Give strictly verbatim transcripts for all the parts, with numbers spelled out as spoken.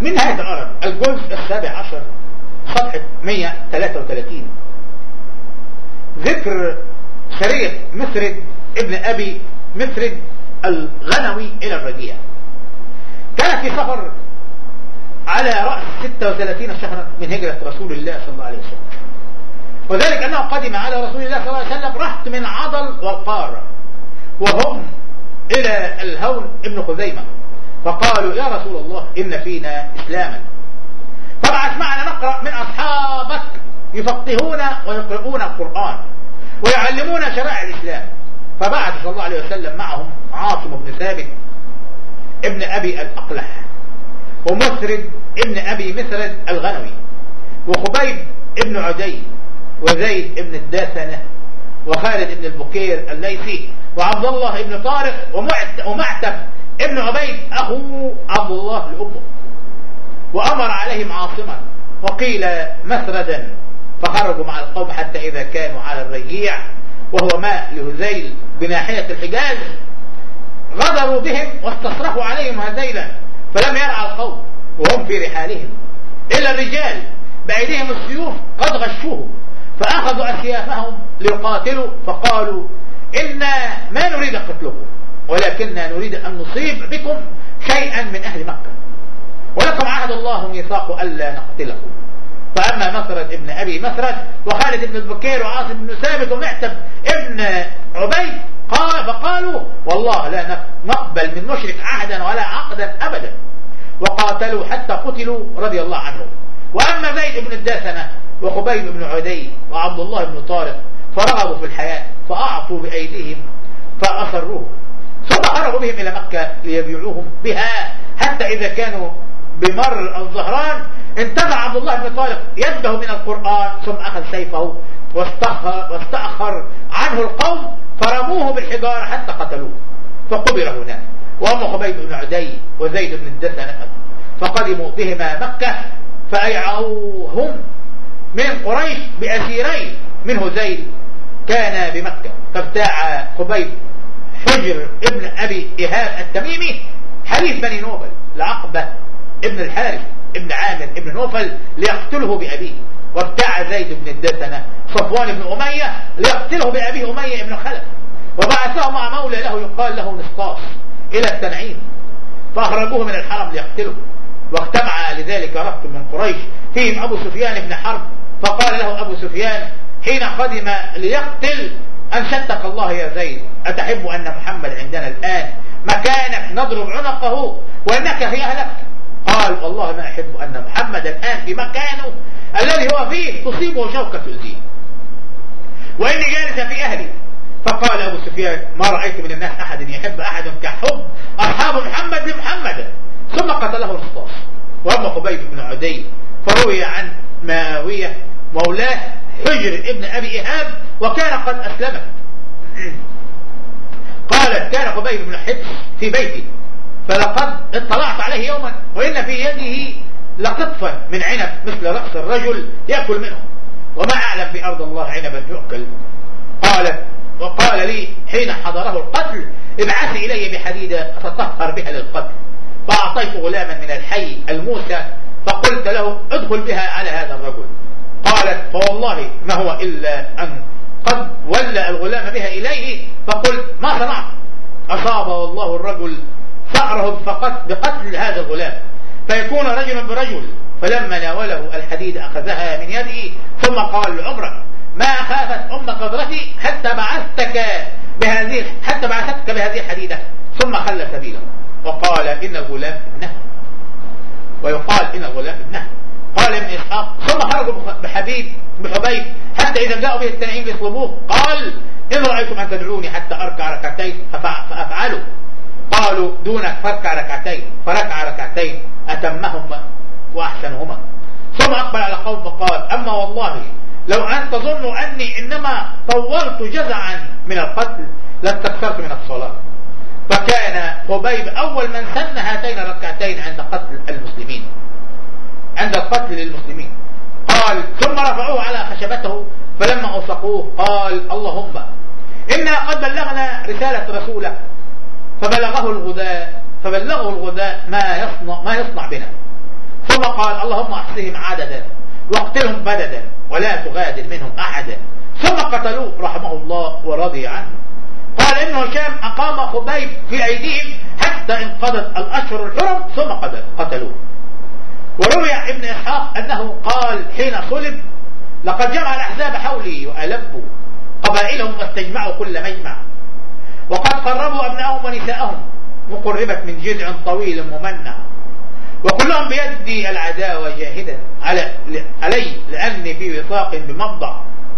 من نهاية العرب الجزء السابع عشر صفحة مئة وثلاثة وثلاثين، ذكر سرية مسرد ابن أبي مسرد الغنوي إلى الرجيع. كان في سفر على رأس ستة وثلاثين شهرا من هجرة رسول الله صلى الله عليه وسلم، وذلك أنه قدم على رسول الله صلى الله عليه وسلم رهط من عضل والقارة، وهم إلى الهون ابن خزيمة، فقالوا يا رسول الله إن فينا إسلاما فابعث معنا نقرأ من أصحابك يفقهون ويقرؤون القرآن ويعلمون شرائع الإسلام. فبعث صلى الله عليه وسلم معهم عاصم بن ثابت ابن أبي الأقلح، ومسرد ابن أبي مسرد الغنوي، وخبيب ابن عدي، وزيد ابن الداسنة، وخالد ابن البكير الليثي، وعبد الله ابن طارق، ومعتب ابن عبيد أخو عبد الله لأمه، وأمر عليهم عاصما وقيل مسردا. فخرجوا مع القوم حتى إذا كانوا على الرجيع وهو ماء لهذيل بناحية الحجاز غدروا بهم واستصرخوا عليهم هذيلا، فلم يرعى القوم وهم في رحالهم إلا الرجال بأيديهم السيوف قد غشوه، فأخذوا أسيافهم ليقاتلوا، فقالوا إنا ما نريد قتلكم ولكننا نريد أن نصيب بكم شيئا من أهل مكة، ولكم عهد الله ميثاق ألا نقتلكم. فأما مسرد ابن أبي مسرد وخالد ابن البكير وعاصم بن ثابت ومعتب ابن عبيد قال فقالوا والله لا نقبل من مشرك عهدا ولا عقدا أبدا، وقاتلوا حتى قتلوا رضي الله عنهم. وأما زيد بن الداسنة وخبيب بن عدي وعبد الله بن طارق فرغبوا في الحياة فأعطوا بأيديهم فأصروه، ثم خرجوا بهم إلى مكة ليبيعوهم بها، حتى إذا كانوا بمر الظهران انتزع عبد الله بن طارق يده من القرآن ثم أخذ سيفه واستأخر عنه القوم فرموه بالحجارة حتى قتلوه فقبر هناك. وأما خبيب بن عدي وزيد بن الدسنة فقدموا بهما مكة فأيعوهم من قريش بأسيرين، منه زيد كان بمكة فابتاع خبيب حجر ابن أبي إيهاب التميمي حليف بني نوفل لعقبة ابن الحارث ابن عامر ابن نوفل ليقتله بأبيه، وابتاع زيد بن الدسنة صفوان بن أمية ليقتله بأبيه أمية ابن خلف، وبعثه مع مولى له يقال له نسطاس إلى التنعيم، فأخرجوه من الحرم ليقتله. واجتمع لذلك رهط من قريش فيهم أبو سفيان بن حرب، فقال له أبو سفيان حين قدم ليقتل أنشدك الله يا زيد أتحب أن محمد عندنا الآن مكانك نضرب عنقه وإنك في أهلك؟ قال والله ما أحب أن محمد الآن في مكانه الذي هو فيه تصيبه شوكة تؤذيه وإني جالس في أهلي. فقال أبو سفيان ما رأيت من الناس أحد يحب أحد كحب أصحاب محمد لمحمد، ثم قتله نسطاس. وأما خبيب بن عدي فروي عن معاوية مولاه حجر ابن أبي إيهاب وكان قد أسلمت. قالت كان خبيب بن حبس في بيتي فلقد اطلعت عليه يوما وإن في يده لقطفا من عنب مثل رأس الرجل يأكل منه وما أعلم بأرض الله عنبا يؤكل. قالت وقال لي حين حضره القتل ابعثي إلي بحديدة أتطهر بها للقتل، فأعطيت غلاما من الحي الموسى فقلت له ادخل بها على هذا الرجل. قالت فوالله ما هو إلا أن قد ولى الغلام بها إليه فقلت ما صنعت؟ أصاب والله الرجل ثأره فقط بقتل هذا الغلام فيكون رجلا برجل. فلما ناوله الحديد أخذها من يده ثم قال لعمرك ما خافت أم قدرتي حتى بعثتك بهذه حتى بعثتك بهذه الحديدة، ثم خلى سبيله وقال إن الغلام ابنه، ويقال إن الغلام ابنه. قال ابن إسحاق ثم خرجوا بحبيب بحبيب حتى إذا جاءوا به التنعيم يطلبوه قال إن رأيتم أن تدعوني حتى أركع ركعتين فأفعلوا. قالوا دونك فاركع ركعتين، فركع ركعتين أتمهما وأحسنهما. ثم أقبل على قوم فقال أما والله لو أن تظنوا أني إنما طولت جزعا من القتل لاستكثرت من الصلاة. فكان خبيب أول من سن هاتين الركعتين عند قتل المسلمين عند القتل للمسلمين. قال ثم رفعوه على خشبته فلما أوثقوه قال اللهم إنا قد بلغنا رسالة رسولك فبلغه الغداء فبلغه الغداء ما يصنع ما يصنع بنا، ثم قال اللهم احصهم عددا واقتلهم بددا ولا تغادر منهم احدا، ثم قتلوه رحمه الله ورضي عنه. قال ابن هشام اقام خبيب في ايديهم حتى انقضت الاشهر الحرم ثم قتلوه. وروي ابن اسحاق انه قال حين صلب لقد جمع الاحزاب حولي والبوا قبائلهم واستجمعوا كل مجمع، وقد قربوا ابنائهم ونساءهم وقربت من جذع طويل ممنع، وكلهم بيدي العداوة جاهدا على علي لأني في وثاق بمبضع،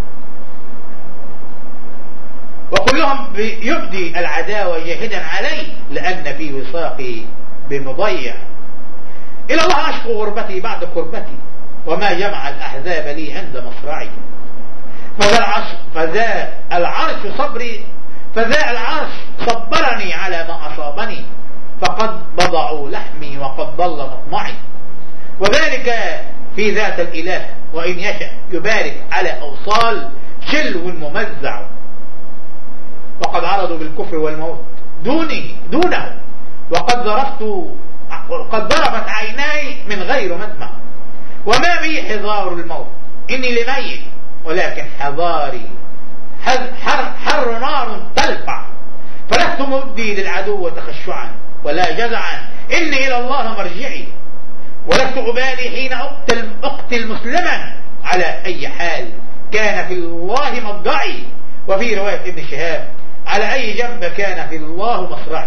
وكلهم يبدي العداوة جاهدا علي لأن في وثاقي بمضيع. إلى الله أشكو غربتي بعد قربتي وما جمع الأحزاب لي عند مصرعي. فذا العرش فذا العرش صبري فذا العرش صبرني على ما أصابني، فقد بضعوا لحمي وقد ضل مطمعي، وذلك في ذات الإله وإن يشأ يبارك على أوصال شلو ممزع، وقد عرضوا بالكفر والموت دوني دونه، وقد ضربت وقد ضربت عيناي من غير مدمع، وما بي حذار الموت إني لميت ولكن حذاري حر, حر نار تلفع، فلست مبدي للعدو تخشعا ولا جزعا إني إلى الله مرجعي، ولست أبالي حين أقتل, أقتل مسلما على أي حال كان في الله مضجعي. وفي رواية ابن شهاب على أي جنب كان في الله مصرعي.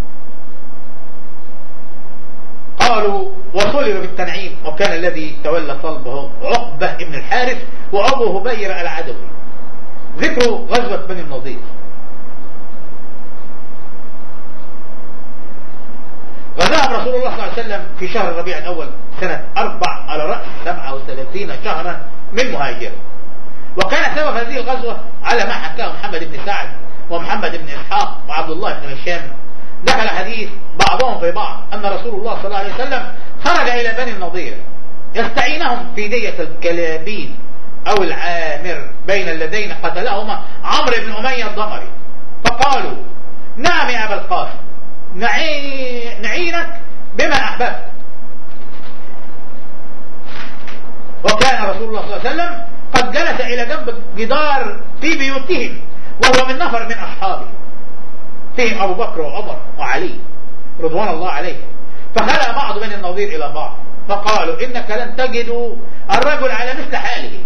قالوا وصلب بالتنعيم، وكان الذي تولى صلبه عقبة ابن الحارث وأبو هبير العدوي. ذكر غزوة بني النضير. غزاهم رسول الله صلى الله عليه وسلم في شهر الربيع الأول سنة أربع على رأس سبعة وثلاثين شهرا من مهاجر، وكان سبب هذه الغزوة على ما حكاه محمد بن سعد ومحمد بن إسحاق وعبد الله بن هشام. دخل حديث بعضهم في بعض أن رسول الله صلى الله عليه وسلم خرج إلى بني النضير يستعينهم في دية الكلابين أو العامر بين الذين قتلهما عمرو بن أمية الضمري، فقالوا نعم يا أبا القاسم نعينك بما أحببت. وكان رسول الله صلى الله عليه وسلم قد جلس إلى جنب جدار في بيوتهم وهو من نفر من أصحابه، فيهم أبو بكر وعمر وعلي رضوان الله عليه، فخلى بعض بني النضير إلى بعض فقالوا إنك لن تجدوا الرجل على مثل حاله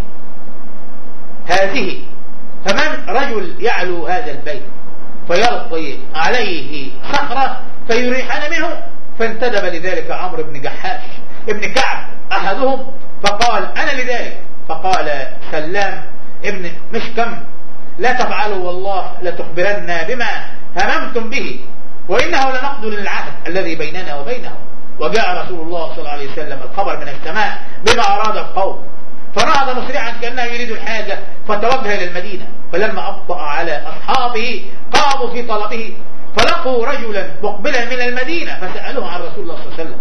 هذه، فمن رجل يعلو هذا البيت فيلقي عليه صخرة فيريحنا منه. فانتدب لذلك عمرو بن جحاش ابن كعب أحدهم فقال أنا لذلك، فقال سلام ابن مشكم لا تفعلوا والله لتخبرن بما هممتم به وإنه لنقض للعهد الذي بيننا وبينه. وجاء رسول الله صلى الله عليه وسلم الخبر من السماء بما أراد القوم، فنهض مسرعا كأنه يريد الحاجة فتوجه إلى المدينة، فلما أبطأ على أصحابه قاموا في طلبه فلقوا رجلا مقبلا من المدينة فسألوه عن رسول الله صلى الله عليه وسلم،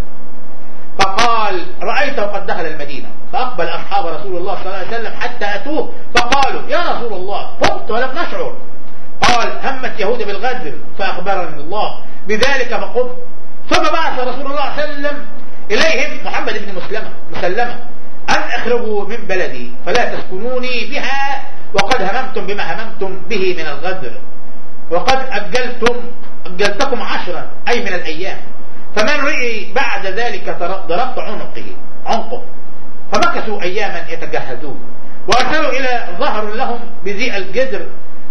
فقال رأيته قد دخل المدينة، فأقبل أصحاب رسول الله صلى الله عليه وسلم حتى أتوه فقالوا يا رسول الله قمت ولم نشعر. قال همت يهود بالغدر فأخبرني الله بذلك فقمت. ثم بعث رسول الله صلى الله عليه وسلم إليهم محمد بن مسلمة مسلمة أن اخرجوا من بلدي فلا تسكنوني بها وقد هممتم بما هممتم به من الغدر، وقد أجلتم أجلتكم عشرا أي من الأيام، فمن رئي بعد ذلك ضربت عنقه عنقه. فمكثوا أياما يتجهزون، وأرسلوا إلى ظهر لهم بذيء الجدر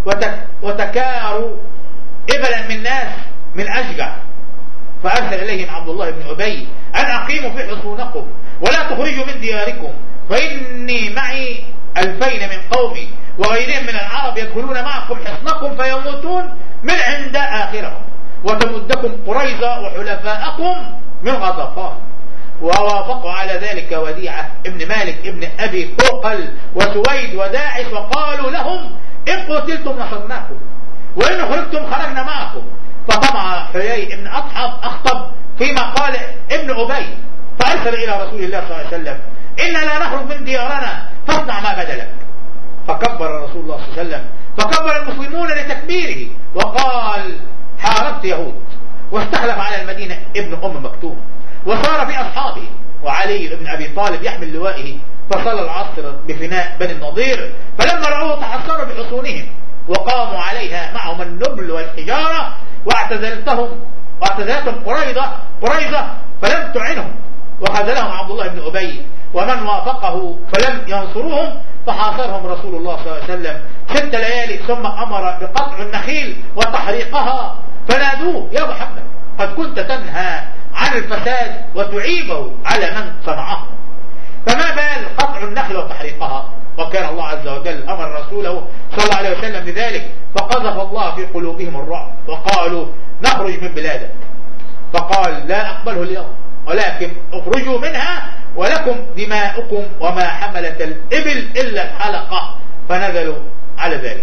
وتكاروا إبلا من ناس من أشجع، فأرسل إليهم عبد الله بن أبي أن أقيموا في حصونكم ولا تخرجوا من دياركم، فإني معي ألفين من قومي وغيرهم من العرب يدخلون معكم حصنكم فيموتون من عند آخرهم، وتمدكم قريظة وحلفاءكم من غطفان. ووافقوا على ذلك وديعة ابن مالك ابن أبي قوقل وسويد وداعش، وقالوا لهم إن قتلتم نصرناكم وإن خرجتم خرجنا معكم. فطمع حيي ابن أطحب أخطب فيما قال ابن أبي، فأرسل إلى رسول الله صلى الله عليه وسلم إنا لا نخرج من ديارنا فاصنع ما بدلك. فكبر رسول الله صلى الله عليه وسلم، فكبر المسلمون لتكبيره وقال حاربت يهود، واستخلف على المدينة ابن أم مكتوم وصار في أصحابه، وعلي بن أبي طالب يحمل لوائه، فصلى العصر بفناء بني النضير، فلما رأوه تحصنوا بحصونهم وقاموا عليها معهم النبل والحجارة، واعتزلتهم واعتزلتهم قريظة قريظة فلم تعنهم، وخذلهم عبد الله بن أبي ومن وافقه فلم ينصروهم، فحاصرهم رسول الله صلى الله عليه وسلم ست ليالي، ثم أمر بقطع النخيل وتحريقها، فنادوه: يا محمد قد كنت تنهى عن الفساد وتعيبه على من صنعه، فما بال قطع النخل وتحريقها؟ وكان الله عز وجل أمر رسوله صلى الله عليه وسلم بذلك، فقذف الله في قلوبهم الرعب وقالوا: نخرج من بلادك. فقال: لا أقبله اليوم، ولكن اخرجوا منها ولكم دماؤكم وما حملت الإبل إلا الحلقة، فنزلوا على ذلك.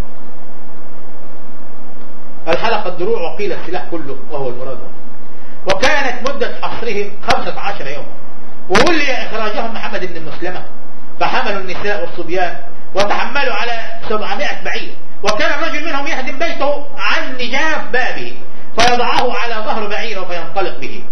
الحلقة الدروع وقيل السلاح كله وهو المراد. وكانت مدة حصرهم خمسة عشر يوما، وولي إخراجهم محمد بن مسلمة، فحملوا النساء والصبيان وتحملوا على سبعمائة بعير، وكان الرجل منهم يهدم بيته عن نجاف بابه فيضعه على ظهر بعيره فينطلق به،